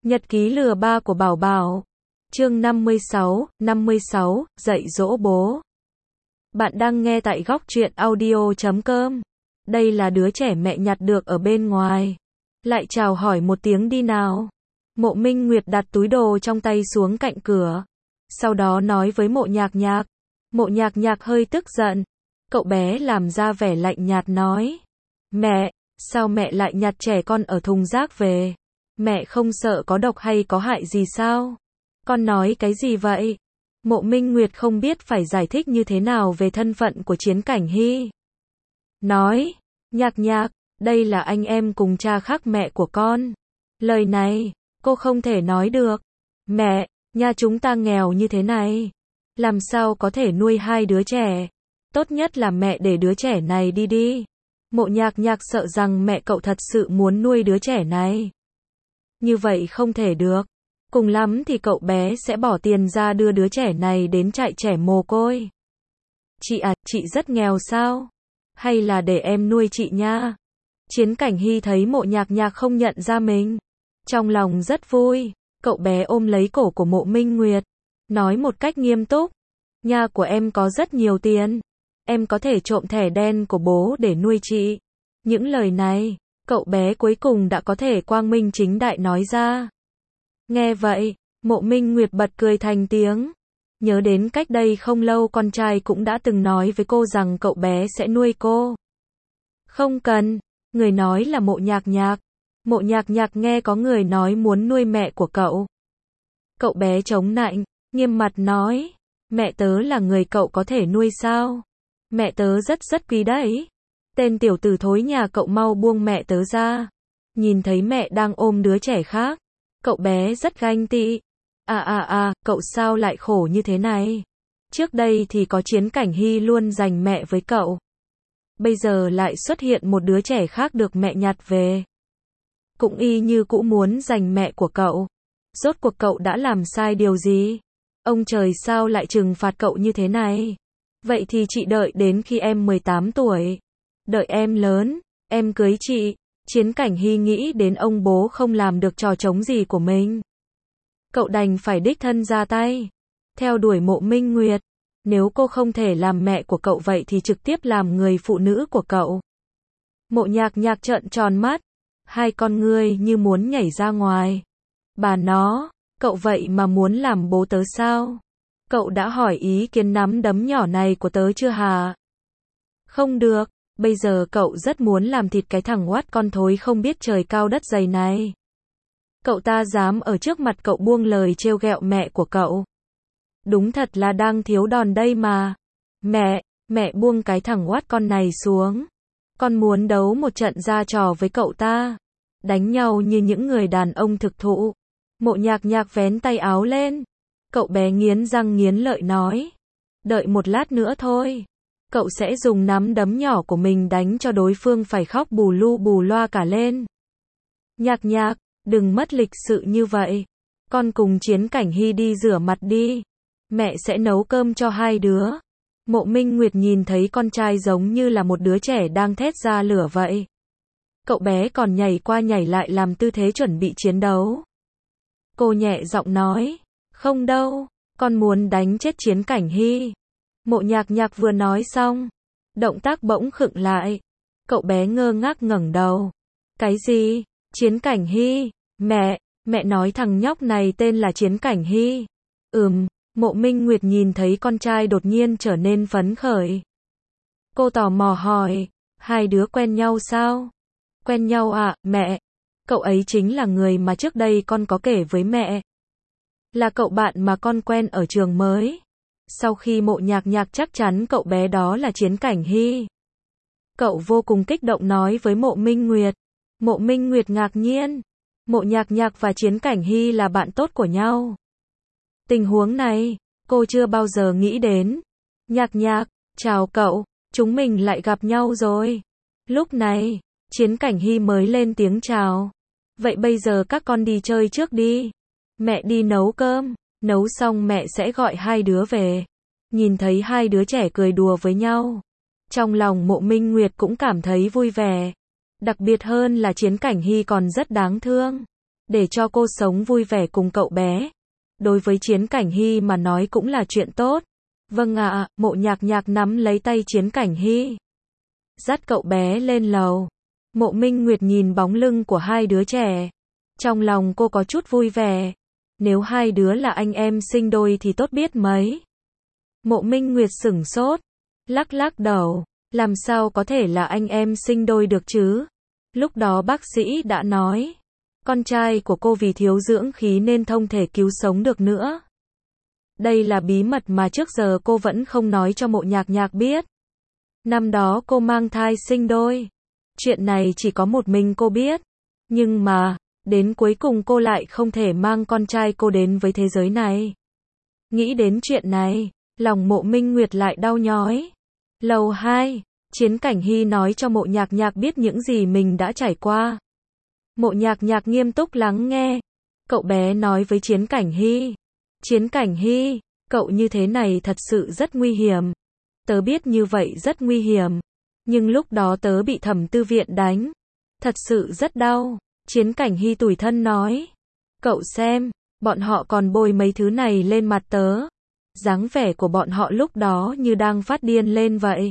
Nhật ký lừa ba của Bảo Bảo. Chương 56, dạy dỗ bố. Bạn đang nghe tại góc truyện audio.com. Đây là đứa trẻ mẹ nhặt được ở bên ngoài. Lại chào hỏi một tiếng đi nào. Mộ Minh Nguyệt đặt túi đồ trong tay xuống cạnh cửa. Sau đó nói với Mộ Nhạc Nhạc. Mộ Nhạc Nhạc hơi tức giận. Cậu bé làm ra vẻ lạnh nhạt nói. Mẹ, sao mẹ lại nhặt trẻ con ở thùng rác về? Mẹ không sợ có độc hay có hại gì sao? Con nói cái gì vậy? Mộ Minh Nguyệt không biết phải giải thích như thế nào về thân phận của Chiến Cảnh Hy. Nói, Nhạc Nhạc, đây là anh em cùng cha khác mẹ của con. Lời này, cô không thể nói được. Mẹ, nhà chúng ta nghèo như thế này. Làm sao có thể nuôi hai đứa trẻ? Tốt nhất là mẹ để đứa trẻ này đi đi. Mộ Nhạc Nhạc sợ rằng mẹ cậu thật sự muốn nuôi đứa trẻ này. Như vậy không thể được. Cùng lắm thì cậu bé sẽ bỏ tiền ra đưa đứa trẻ này đến trại trẻ mồ côi. Chị à, chị rất nghèo sao? Hay là để em nuôi chị nha? Chiến Cảnh Hy thấy Mộ Nhạc Nhạc không nhận ra mình. Trong lòng rất vui, cậu bé ôm lấy cổ của Mộ Minh Nguyệt. Nói một cách nghiêm túc. Nhà của em có rất nhiều tiền. Em có thể trộm thẻ đen của bố để nuôi chị. Những lời này, cậu bé cuối cùng đã có thể quang minh chính đại nói ra. Nghe vậy, Mộ Minh Nguyệt bật cười thành tiếng. Nhớ đến cách đây không lâu con trai cũng đã từng nói với cô rằng cậu bé sẽ nuôi cô. Không cần, người nói là Mộ Nhạc Nhạc. Mộ Nhạc Nhạc nghe có người nói muốn nuôi mẹ của cậu. Cậu bé chống nạnh, nghiêm mặt nói. Mẹ tớ là người cậu có thể nuôi sao? Mẹ tớ rất quý đấy. Tên tiểu tử thối nhà cậu mau buông mẹ tớ ra. Nhìn thấy mẹ đang ôm đứa trẻ khác. Cậu bé rất ganh tị. Cậu sao lại khổ như thế này? Trước đây thì có Chiến Cảnh Hy luôn giành mẹ với cậu. Bây giờ lại xuất hiện một đứa trẻ khác được mẹ nhặt về. Cũng y như cũ muốn giành mẹ của cậu. Rốt cuộc cậu đã làm sai điều gì? Ông trời sao lại trừng phạt cậu như thế này? Vậy thì chị đợi đến khi em 18 tuổi. Đợi em lớn, em cưới chị. Chiến Cảnh Hy nghĩ đến ông bố không làm được trò trống gì của mình. Cậu đành phải đích thân ra tay. Theo đuổi Mộ Minh Nguyệt. Nếu cô không thể làm mẹ của cậu vậy thì trực tiếp làm người phụ nữ của cậu. Mộ Nhạc Nhạc trợn tròn mắt. Hai con ngươi như muốn nhảy ra ngoài. Bà nó, cậu vậy mà muốn làm bố tớ sao? Cậu đã hỏi ý kiến nắm đấm nhỏ này của tớ chưa hả? Không được, bây giờ cậu rất muốn làm thịt cái thằng oát con thối không biết trời cao đất dày này. Cậu ta dám ở trước mặt cậu buông lời trêu ghẹo mẹ của cậu. Đúng thật là đang thiếu đòn đây mà. Mẹ buông cái thằng oát con này xuống. Con muốn đấu một trận ra trò với cậu ta. Đánh nhau như những người đàn ông thực thụ. Mộ Nhạc Nhạc vén tay áo lên. Cậu bé nghiến răng nghiến lợi nói. Đợi một lát nữa thôi. Cậu sẽ dùng nắm đấm nhỏ của mình đánh cho đối phương phải khóc bù lu bù loa cả lên. Nhạc Nhạc, đừng mất lịch sự như vậy. Con cùng Chiến Cảnh Hy đi rửa mặt đi. Mẹ sẽ nấu cơm cho hai đứa. Mộ Minh Nguyệt nhìn thấy con trai giống như là một đứa trẻ đang thét ra lửa vậy. Cậu bé còn nhảy qua nhảy lại làm tư thế chuẩn bị chiến đấu. Cô nhẹ giọng nói. Không đâu, con muốn đánh chết Chiến Cảnh Hy. Mộ Nhạc Nhạc vừa nói xong. Động tác bỗng khựng lại. Cậu bé ngơ ngác ngẩng đầu. Cái gì? Chiến Cảnh Hy? Mẹ nói thằng nhóc này tên là Chiến Cảnh Hy. Mộ Minh Nguyệt nhìn thấy con trai đột nhiên trở nên phấn khởi. Cô tò mò hỏi. Hai đứa quen nhau sao? Quen nhau à, mẹ? Cậu ấy chính là người mà trước đây con có kể với mẹ. Là cậu bạn mà con quen ở trường mới. Sau khi Mộ Nhạc Nhạc chắc chắn cậu bé đó là Chiến Cảnh Hy. Cậu vô cùng kích động nói với Mộ Minh Nguyệt. Mộ Minh Nguyệt ngạc nhiên. Mộ Nhạc Nhạc và Chiến Cảnh Hy là bạn tốt của nhau. Tình huống này, cô chưa bao giờ nghĩ đến. Nhạc Nhạc, chào cậu, chúng mình lại gặp nhau rồi. Lúc này, Chiến Cảnh Hy mới lên tiếng chào. Vậy bây giờ các con đi chơi trước đi. Mẹ đi nấu cơm, nấu xong mẹ sẽ gọi hai đứa về. Nhìn thấy hai đứa trẻ cười đùa với nhau. Trong lòng Mộ Minh Nguyệt cũng cảm thấy vui vẻ. Đặc biệt hơn là Chiến Cảnh Hy còn rất đáng thương. để cho cô sống vui vẻ cùng cậu bé. Đối với Chiến Cảnh Hy mà nói cũng là chuyện tốt. Vâng ạ, Mộ Nhạc Nhạc nắm lấy tay Chiến Cảnh Hy, dắt cậu bé lên lầu. Mộ Minh Nguyệt nhìn bóng lưng của hai đứa trẻ. Trong lòng cô có chút vui vẻ. Nếu hai đứa là anh em sinh đôi thì tốt biết mấy. Mộ Minh Nguyệt sửng sốt, lắc lắc đầu. Làm sao có thể là anh em sinh đôi được chứ? Lúc đó bác sĩ đã nói, con trai của cô vì thiếu dưỡng khí nên không thể cứu sống được nữa. Đây là bí mật mà trước giờ cô vẫn không nói cho Mộ Nhạc Nhạc biết. Năm đó cô mang thai sinh đôi. Chuyện này chỉ có một mình cô biết. Nhưng mà, đến cuối cùng cô lại không thể mang con trai cô đến với thế giới này. Nghĩ đến chuyện này, lòng Mộ Minh Nguyệt lại đau nhói. Lầu 2, Chiến Cảnh Hy nói cho Mộ Nhạc Nhạc biết những gì mình đã trải qua. Mộ Nhạc Nhạc nghiêm túc lắng nghe. Cậu bé nói với Chiến Cảnh Hy. Chiến Cảnh Hy, cậu như thế này thật sự rất nguy hiểm. Tớ biết như vậy rất nguy hiểm. Nhưng lúc đó tớ bị Thẩm Tư Viện đánh. Thật sự rất đau. Chiến Cảnh Hy tủi thân nói. Cậu xem, bọn họ còn bôi mấy thứ này lên mặt tớ. Dáng vẻ của bọn họ lúc đó như đang phát điên lên vậy.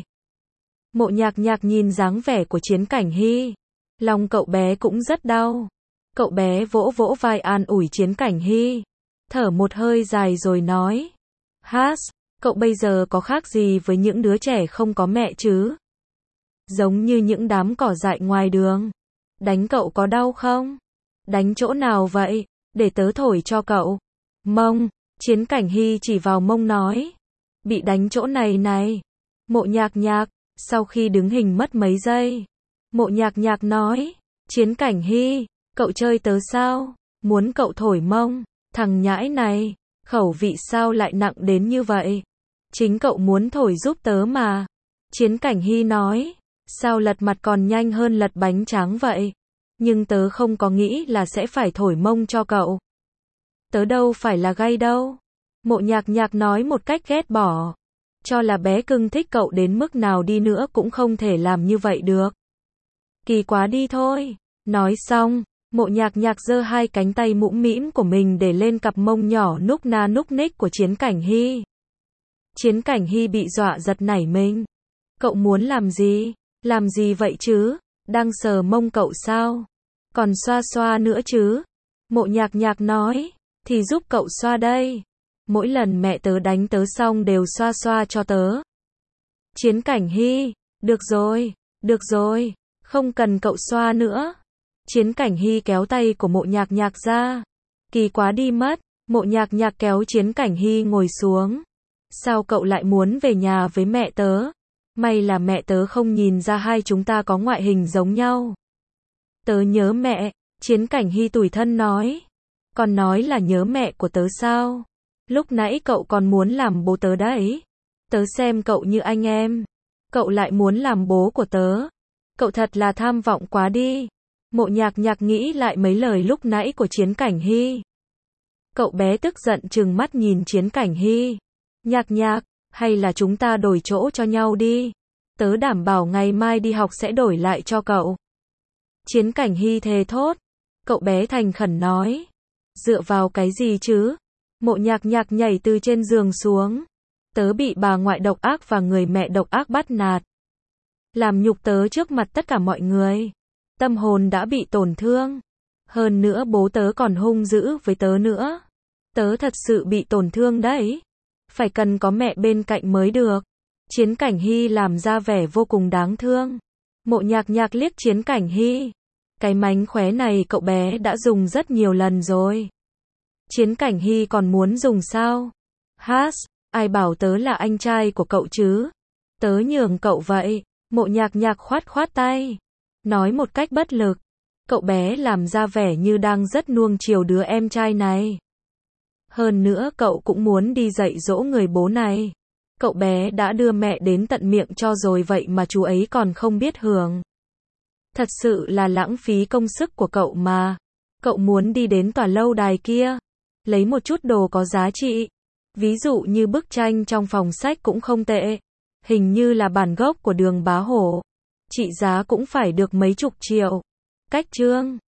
Mộ Nhạc Nhạc nhìn dáng vẻ của Chiến Cảnh Hy. Lòng cậu bé cũng rất đau. Cậu bé vỗ vỗ vai an ủi Chiến Cảnh Hy. Thở một hơi dài rồi nói. Hát, cậu bây giờ có khác gì với những đứa trẻ không có mẹ chứ? Giống như những đám cỏ dại ngoài đường. Đánh cậu có đau không? Đánh chỗ nào vậy? Để tớ thổi cho cậu. Mông. Chiến Cảnh Hy chỉ vào mông nói. Bị đánh chỗ này này. Mộ Nhạc Nhạc, sau khi đứng hình mất mấy giây. Mộ Nhạc Nhạc nói. Chiến Cảnh Hy, cậu chơi tớ sao? Muốn cậu thổi mông. Thằng nhãi này, khẩu vị sao lại nặng đến như vậy? Chính cậu muốn thổi giúp tớ mà. Chiến Cảnh Hy nói. Sao lật mặt còn nhanh hơn lật bánh tráng vậy? Nhưng tớ không có nghĩ là sẽ phải thổi mông cho cậu. Tớ đâu phải là gay đâu. Mộ Nhạc Nhạc nói một cách ghét bỏ. Cho là bé cưng thích cậu đến mức nào đi nữa cũng không thể làm như vậy được. Kỳ quá đi thôi. Nói xong, Mộ Nhạc Nhạc giơ hai cánh tay mũm mĩm của mình để lên cặp mông nhỏ núc na núc ních của Chiến Cảnh Hy. Chiến Cảnh Hy bị dọa giật nảy mình. Cậu muốn làm gì? Làm gì vậy chứ? Đang sờ mông cậu sao? Còn xoa xoa nữa chứ? Mộ Nhạc Nhạc nói. Thì giúp cậu xoa đây. Mỗi lần mẹ tớ đánh tớ xong đều xoa xoa cho tớ. Chiến Cảnh Hy. Được rồi, không cần cậu xoa nữa. Chiến Cảnh Hy kéo tay của Mộ Nhạc Nhạc ra. Kỳ quá đi mất. Mộ Nhạc Nhạc kéo Chiến Cảnh Hy ngồi xuống. Sao cậu lại muốn về nhà với mẹ tớ? May là mẹ tớ không nhìn ra hai chúng ta có ngoại hình giống nhau. Tớ nhớ mẹ. Chiến Cảnh Hy tủi thân nói. Còn nói là nhớ mẹ của tớ sao? Lúc nãy cậu còn muốn làm bố tớ đấy. Tớ xem cậu như anh em. Cậu lại muốn làm bố của tớ. Cậu thật là tham vọng quá đi. Mộ Nhạc Nhạc nghĩ lại mấy lời lúc nãy của Chiến Cảnh Hy. Cậu bé tức giận trừng mắt nhìn Chiến Cảnh Hy. Nhạc Nhạc, hay là chúng ta đổi chỗ cho nhau đi. Tớ đảm bảo ngày mai đi học sẽ đổi lại cho cậu. Chiến Cảnh Hy thề thốt. Cậu bé thành khẩn nói. Dựa vào cái gì chứ? Mộ Nhạc Nhạc nhảy từ trên giường xuống. Tớ bị bà ngoại độc ác và người mẹ độc ác bắt nạt. Làm nhục tớ trước mặt tất cả mọi người. Tâm hồn đã bị tổn thương. Hơn nữa bố tớ còn hung dữ với tớ nữa. Tớ thật sự bị tổn thương đấy. Phải cần có mẹ bên cạnh mới được. Chiến Cảnh Hy làm ra vẻ vô cùng đáng thương. Mộ Nhạc Nhạc liếc Chiến Cảnh Hy. Cái mánh khóe này cậu bé đã dùng rất nhiều lần rồi. Chiến Cảnh Hy còn muốn dùng sao? Hát, ai bảo tớ là anh trai của cậu chứ? Tớ nhường cậu vậy. Mộ Nhạc Nhạc khoát khoát tay. Nói một cách bất lực. Cậu bé làm ra vẻ như đang rất nuông chiều đứa em trai này. Hơn nữa cậu cũng muốn đi dạy dỗ người bố này. Cậu bé đã đưa mẹ đến tận miệng cho rồi vậy mà chú ấy còn không biết hưởng. Thật sự là lãng phí công sức của cậu mà. Cậu muốn đi đến tòa lâu đài kia. Lấy một chút đồ có giá trị. Ví dụ như bức tranh trong phòng sách cũng không tệ. Hình như là bản gốc của Đường Bá Hổ. Trị giá cũng phải được mấy chục triệu. Cách chương